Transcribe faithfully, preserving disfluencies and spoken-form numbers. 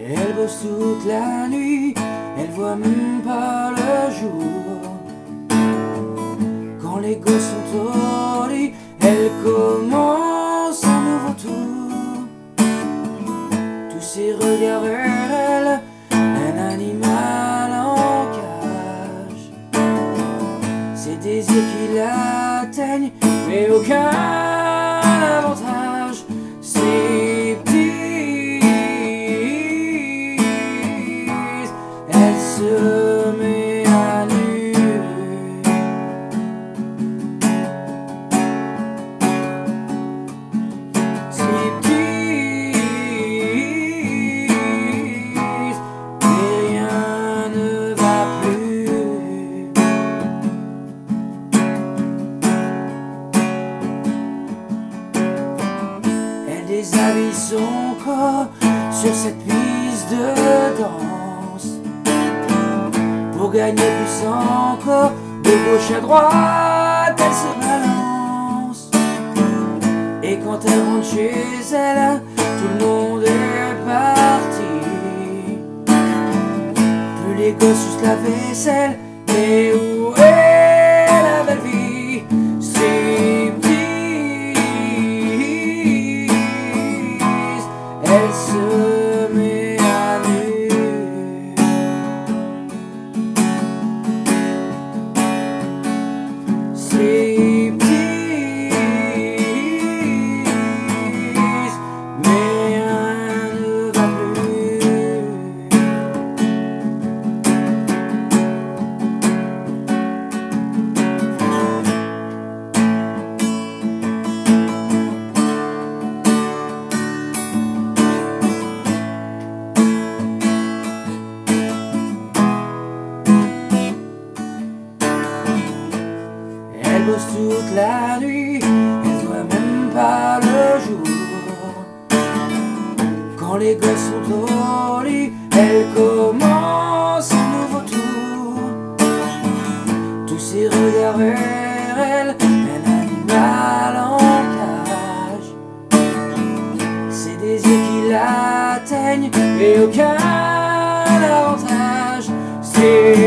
Elle bosse toute la nuit, elle voit même pas le jour. Quand les gosses sont au lit, elle commence un nouveau tour. Tous ces regards vers elle, un animal en cage. Ses désirs qui l'atteignent, mais aucun avantage. Ses petits, elle se met à nu. Ses petits, mais rien ne va plus. Elle déshabille son corps sur cette piste de danse pour gagner plus encore. De gauche à droite, elle se balance. Et quand elle rentre chez elle, tout le monde est parti. Plus les gosses juste la vaisselle, mais où est la belle vie? C'est elle se met à nu. Ses petits, mais rien ne va plus. Elle bosse toute la nuit, elle voit même pas le jour. Quand les gosses sont au lit, elle commence un nouveau tour. Tous ces regards vers elle, un animal en cage. Ses désirs qui l'atteignent, et aucun avantage. C'est